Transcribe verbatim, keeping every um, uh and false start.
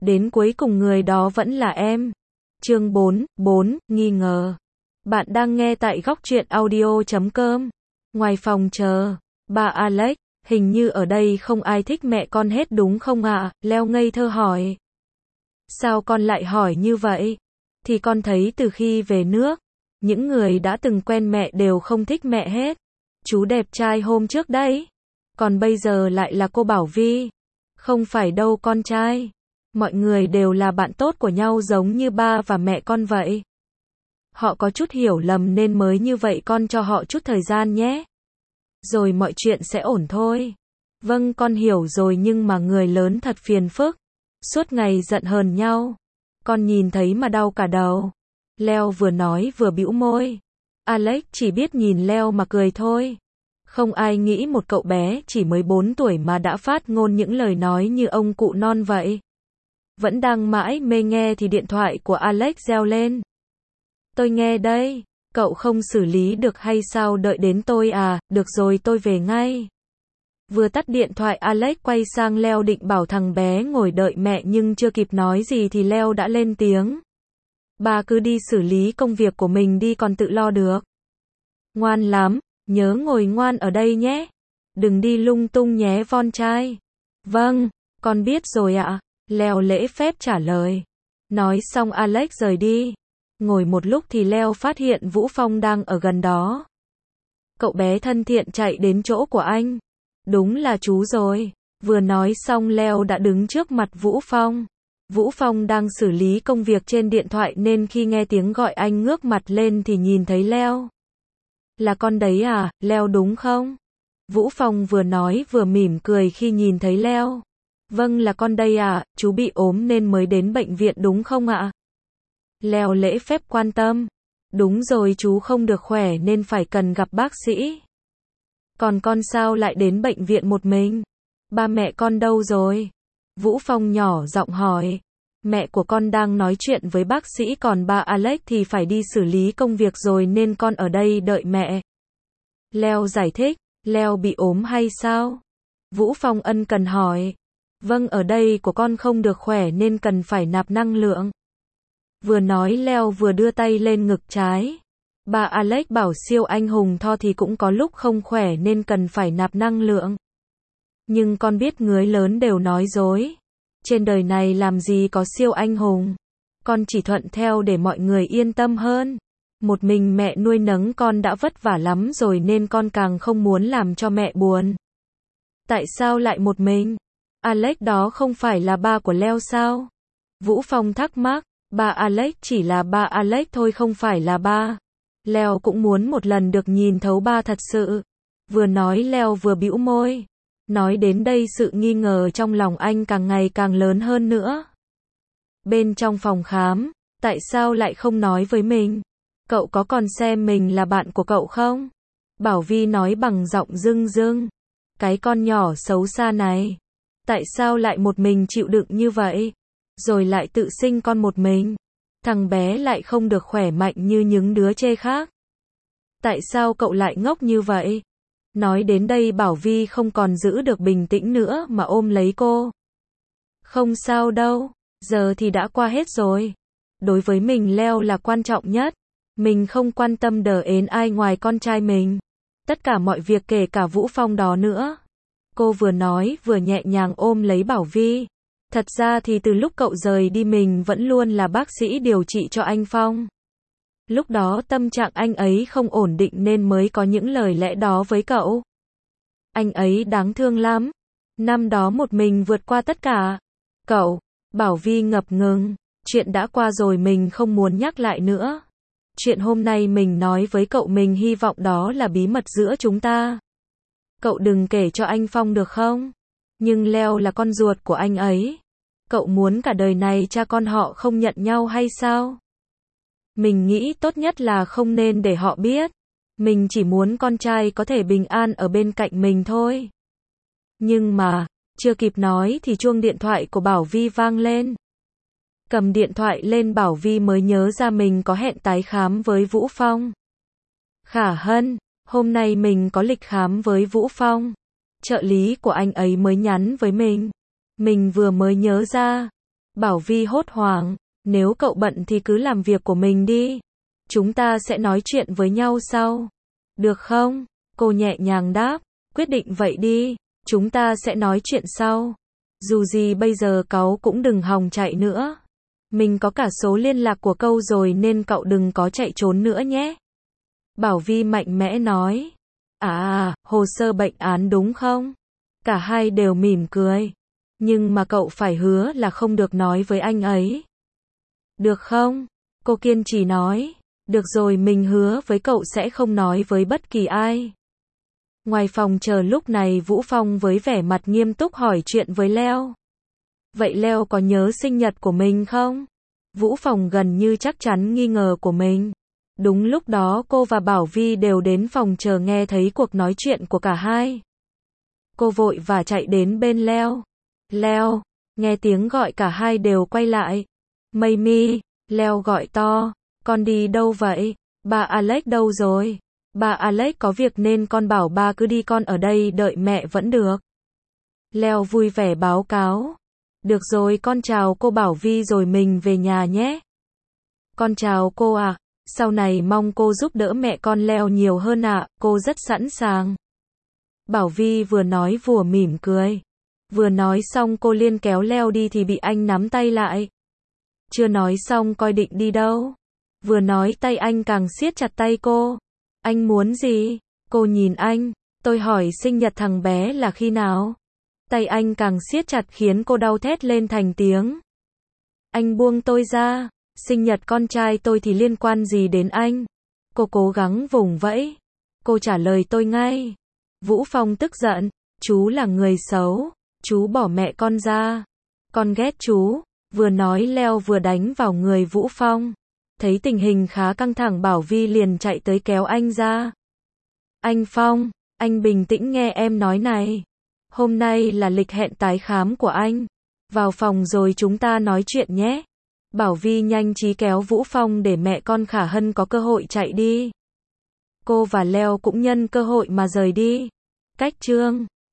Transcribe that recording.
Đến cuối cùng người đó vẫn là em. Chương bốn, bốn, nghi ngờ. Bạn đang nghe tại góc truyện audio chấm com. Ngoài phòng chờ, bà Alex, hình như ở đây không ai thích mẹ con hết đúng không ạ? À? Leo ngây thơ hỏi. Sao con lại hỏi như vậy? Thì con thấy từ khi về nước, những người đã từng quen mẹ đều không thích mẹ hết. Chú đẹp trai hôm trước đấy. Còn bây giờ lại là cô Bảo Vi. Không phải đâu con trai. Mọi người đều là bạn tốt của nhau giống như ba và mẹ con vậy. Họ có chút hiểu lầm nên mới như vậy, con cho họ chút thời gian nhé. Rồi mọi chuyện sẽ ổn thôi. Vâng, con hiểu rồi, nhưng mà người lớn thật phiền phức. Suốt ngày giận hờn nhau. Con nhìn thấy mà đau cả đầu. Leo vừa nói vừa bĩu môi. Alex chỉ biết nhìn Leo mà cười thôi. Không ai nghĩ một cậu bé chỉ mới bốn tuổi mà đã phát ngôn những lời nói như ông cụ non vậy. Vẫn đang mãi mê nghe thì điện thoại của Alex reo lên. Tôi nghe đây, cậu không xử lý được hay sao? Đợi đến tôi à? Được rồi, tôi về ngay. Vừa tắt điện thoại, Alex quay sang Leo định bảo thằng bé ngồi đợi mẹ, nhưng chưa kịp nói gì thì Leo đã lên tiếng. Bà cứ đi xử lý công việc của mình đi, còn tự lo được. Ngoan lắm, nhớ ngồi ngoan ở đây nhé. Đừng đi lung tung nhé con trai. Vâng, con biết rồi ạ. Leo lễ phép trả lời. Nói xong Alex rời đi. Ngồi một lúc thì Leo phát hiện Vũ Phong đang ở gần đó. Cậu bé thân thiện chạy đến chỗ của anh. Đúng là chú rồi. Vừa nói xong Leo đã đứng trước mặt Vũ Phong. Vũ Phong đang xử lý công việc trên điện thoại nên khi nghe tiếng gọi anh ngước mặt lên thì nhìn thấy Leo. Là con đấy à, Leo đúng không? Vũ Phong vừa nói vừa mỉm cười khi nhìn thấy Leo. Vâng, là con đây ạ, chú bị ốm nên mới đến bệnh viện đúng không ạ? Leo lễ phép quan tâm. Đúng rồi, chú không được khỏe nên phải cần gặp bác sĩ. Còn con sao lại đến bệnh viện một mình? Ba mẹ con đâu rồi? Vũ Phong nhỏ giọng hỏi. Mẹ của con đang nói chuyện với bác sĩ, còn ba Alex thì phải đi xử lý công việc rồi nên con ở đây đợi mẹ. Leo giải thích. Leo bị ốm hay sao? Vũ Phong ân cần hỏi. Vâng, ở đây của con không được khỏe nên cần phải nạp năng lượng. Vừa nói Leo vừa đưa tay lên ngực trái. Bà Alex bảo siêu anh hùng Thor thì cũng có lúc không khỏe nên cần phải nạp năng lượng. Nhưng con biết người lớn đều nói dối. Trên đời này làm gì có siêu anh hùng. Con chỉ thuận theo để mọi người yên tâm hơn. Một mình mẹ nuôi nấng con đã vất vả lắm rồi nên con càng không muốn làm cho mẹ buồn. Tại sao lại một mình? Alex đó không phải là ba của Leo sao? Vũ Phong thắc mắc. Ba Alex chỉ là ba Alex thôi, không phải là ba. Leo cũng muốn một lần được nhìn thấu ba thật sự. Vừa nói Leo vừa bĩu môi. Nói đến đây sự nghi ngờ trong lòng anh càng ngày càng lớn hơn nữa. Bên trong phòng khám, tại sao lại không nói với mình? Cậu có còn xem mình là bạn của cậu không? Bảo Vi nói bằng giọng rưng rưng. Cái con nhỏ xấu xa này. Tại sao lại một mình chịu đựng như vậy? Rồi lại tự sinh con một mình. Thằng bé lại không được khỏe mạnh như những đứa trẻ khác. Tại sao cậu lại ngốc như vậy? Nói đến đây Bảo Vi không còn giữ được bình tĩnh nữa mà ôm lấy cô. Không sao đâu, giờ thì đã qua hết rồi. Đối với mình Leo là quan trọng nhất. Mình không quan tâm đờ ến ai ngoài con trai mình. Tất cả mọi việc kể cả Vũ Phong đó nữa. Cô vừa nói vừa nhẹ nhàng ôm lấy Bảo Vi. Thật ra thì từ lúc cậu rời đi mình vẫn luôn là bác sĩ điều trị cho anh Phong. Lúc đó tâm trạng anh ấy không ổn định nên mới có những lời lẽ đó với cậu. Anh ấy đáng thương lắm. Năm đó một mình vượt qua tất cả. Cậu, Bảo Vi ngập ngừng. Chuyện đã qua rồi mình không muốn nhắc lại nữa. Chuyện hôm nay mình nói với cậu mình hy vọng đó là bí mật giữa chúng ta. Cậu đừng kể cho anh Phong được không? Nhưng Leo là con ruột của anh ấy. Cậu muốn cả đời này cha con họ không nhận nhau hay sao? Mình nghĩ tốt nhất là không nên để họ biết. Mình chỉ muốn con trai có thể bình an ở bên cạnh mình thôi. Nhưng mà, chưa kịp nói thì chuông điện thoại của Bảo Vi vang lên. Cầm điện thoại lên Bảo Vi mới nhớ ra mình có hẹn tái khám với Vũ Phong. Khả Hân, hôm nay mình có lịch khám với Vũ Phong. Trợ lý của anh ấy mới nhắn với mình. Mình vừa mới nhớ ra. Bảo Vi hốt hoảng, nếu cậu bận thì cứ làm việc của mình đi. Chúng ta sẽ nói chuyện với nhau sau. Được không? Cô nhẹ nhàng đáp, quyết định vậy đi, chúng ta sẽ nói chuyện sau. Dù gì bây giờ cáu cũng đừng hòng chạy nữa. Mình có cả số liên lạc của cậu rồi nên cậu đừng có chạy trốn nữa nhé. Bảo Vi mạnh mẽ nói. À, hồ sơ bệnh án đúng không? Cả hai đều mỉm cười. Nhưng mà cậu phải hứa là không được nói với anh ấy. Được không? Cô kiên trì nói. Được rồi, mình hứa với cậu sẽ không nói với bất kỳ ai. Ngoài phòng chờ lúc này Vũ Phong với vẻ mặt nghiêm túc hỏi chuyện với Leo. Vậy Leo có nhớ sinh nhật của mình không? Vũ Phong gần như chắc chắn nghi ngờ của mình. Đúng lúc đó cô và Bảo Vi đều đến phòng chờ nghe thấy cuộc nói chuyện của cả hai. Cô vội và chạy đến bên Leo. Leo, nghe tiếng gọi cả hai đều quay lại. Mây Mi, Leo gọi to, con đi đâu vậy? Ba Alex đâu rồi? Ba Alex có việc nên con bảo ba cứ đi, con ở đây đợi mẹ vẫn được. Leo vui vẻ báo cáo. Được rồi, con chào cô Bảo Vi rồi mình về nhà nhé. Con chào cô ạ. Sau này mong cô giúp đỡ mẹ con Leo nhiều hơn ạ, cô rất sẵn sàng. Bảo Vi vừa nói vừa mỉm cười. Vừa nói xong cô liên kéo Leo đi thì bị anh nắm tay lại. Chưa nói xong coi định đi đâu. Vừa nói tay anh càng siết chặt tay cô. Anh muốn gì? Cô nhìn anh. Tôi hỏi sinh nhật thằng bé là khi nào? Tay anh càng siết chặt khiến cô đau thét lên thành tiếng. Anh buông tôi ra. Sinh nhật con trai tôi thì liên quan gì đến anh? Cô cố gắng vùng vẫy. Cô trả lời tôi ngay. Vũ Phong tức giận. Chú là người xấu. Chú bỏ mẹ con ra. Con ghét chú. Vừa nói Leo vừa đánh vào người Vũ Phong. Thấy tình hình khá căng thẳng, Bảo Vi liền chạy tới kéo anh ra. Anh Phong, anh bình tĩnh nghe em nói này. Hôm nay là lịch hẹn tái khám của anh. Vào phòng rồi chúng ta nói chuyện nhé. Bảo Vi nhanh trí kéo Vũ Phong để mẹ con Khả Hân có cơ hội chạy đi. Cô và Leo cũng nhân cơ hội mà rời đi. Cách chương